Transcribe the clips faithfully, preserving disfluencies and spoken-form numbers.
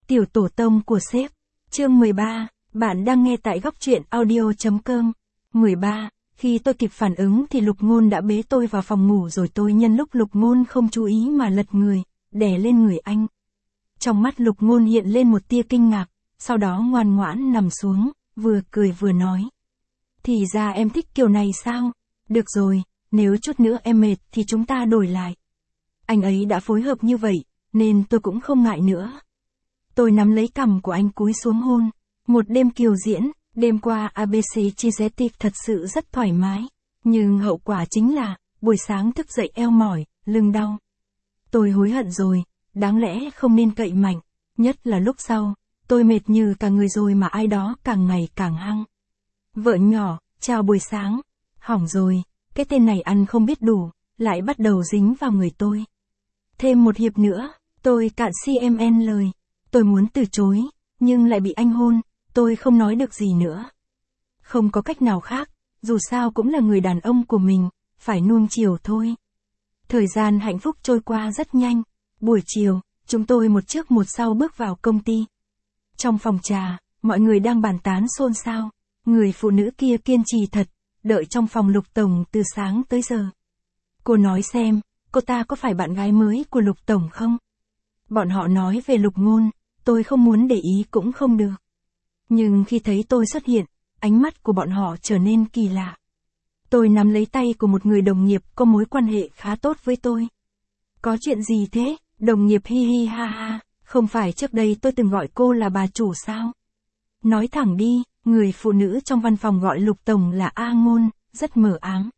Tiểu tổ tông của sếp. Chương mười ba, bạn đang nghe tại góc truyện audio.com. mười ba, khi tôi kịp phản ứng thì Lục Ngôn đã bế tôi vào phòng ngủ rồi tôi nhân lúc Lục Ngôn không chú ý mà lật người, đè lên người anh. Trong mắt Lục Ngôn hiện lên một tia kinh ngạc, sau đó ngoan ngoãn nằm xuống, vừa cười vừa nói. Thì ra em thích kiểu này sao? Được rồi, nếu chút nữa em mệt thì chúng ta đổi lại. Anh ấy đã phối hợp như vậy, nên tôi cũng không ngại nữa. Tôi nắm lấy cằm của anh cúi xuống hôn. Một đêm kiều diễn, đêm qua a bê xê Cheesecake thật sự rất thoải mái. Nhưng hậu quả chính là, buổi sáng thức dậy eo mỏi, lưng đau. Tôi hối hận rồi, đáng lẽ không nên cậy mạnh. Nhất là lúc sau, tôi mệt như cả người rồi mà ai đó càng ngày càng hăng. Vợ nhỏ, chào buổi sáng. Hỏng rồi, cái tên này ăn không biết đủ, lại bắt đầu dính vào người tôi. Thêm một hiệp nữa, tôi cạn xê em en lời. Tôi muốn từ chối, nhưng lại bị anh hôn, tôi không nói được gì nữa. Không có cách nào khác, dù sao cũng là người đàn ông của mình, phải nuông chiều thôi. Thời gian hạnh phúc trôi qua rất nhanh. Buổi chiều, chúng tôi một trước một sau bước vào công ty. Trong phòng trà, mọi người đang bàn tán xôn xao. Người phụ nữ kia kiên trì thật, đợi trong phòng Lục Tổng từ sáng tới giờ. Cô nói xem, cô ta có phải bạn gái mới của Lục Tổng không? Bọn họ nói về Lục Ngôn, tôi không muốn để ý cũng không được. Nhưng khi thấy tôi xuất hiện, ánh mắt của bọn họ trở nên kỳ lạ. Tôi nắm lấy tay của một người đồng nghiệp có mối quan hệ khá tốt với tôi. Có chuyện gì thế? Đồng nghiệp hi hi ha ha, không phải trước đây tôi từng gọi cô là bà chủ sao? Nói thẳng đi, người phụ nữ trong văn phòng gọi Lục Tổng là A Ngôn, rất mờ ám.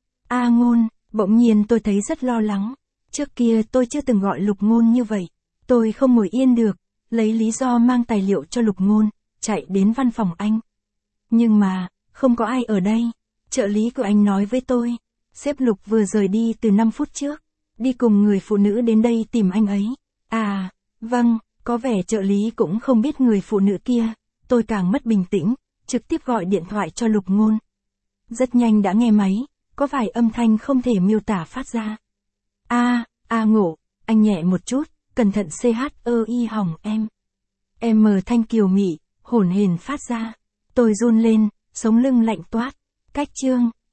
A Ngôn, bỗng nhiên tôi thấy rất lo lắng. Trước kia tôi chưa từng gọi Lục Ngôn như vậy. Tôi không ngồi yên được, lấy lý do mang tài liệu cho Lục Ngôn, chạy đến văn phòng anh. Nhưng mà, không có ai ở đây. Trợ lý của anh nói với tôi, sếp Lục vừa rời đi từ năm phút trước, đi cùng người phụ nữ đến đây tìm anh ấy. À, vâng, có vẻ trợ lý cũng không biết người phụ nữ kia. Tôi càng mất bình tĩnh, trực tiếp gọi điện thoại cho Lục Ngôn. Rất nhanh đã nghe máy, có vài âm thanh không thể miêu tả phát ra. A, A Ngộ, anh nhẹ một chút, cẩn thận xê hát ơ i hỏng em. Em mờ thanh kiều mị, hổn hển phát ra. Tôi run lên, sống lưng lạnh toát. Cách chương.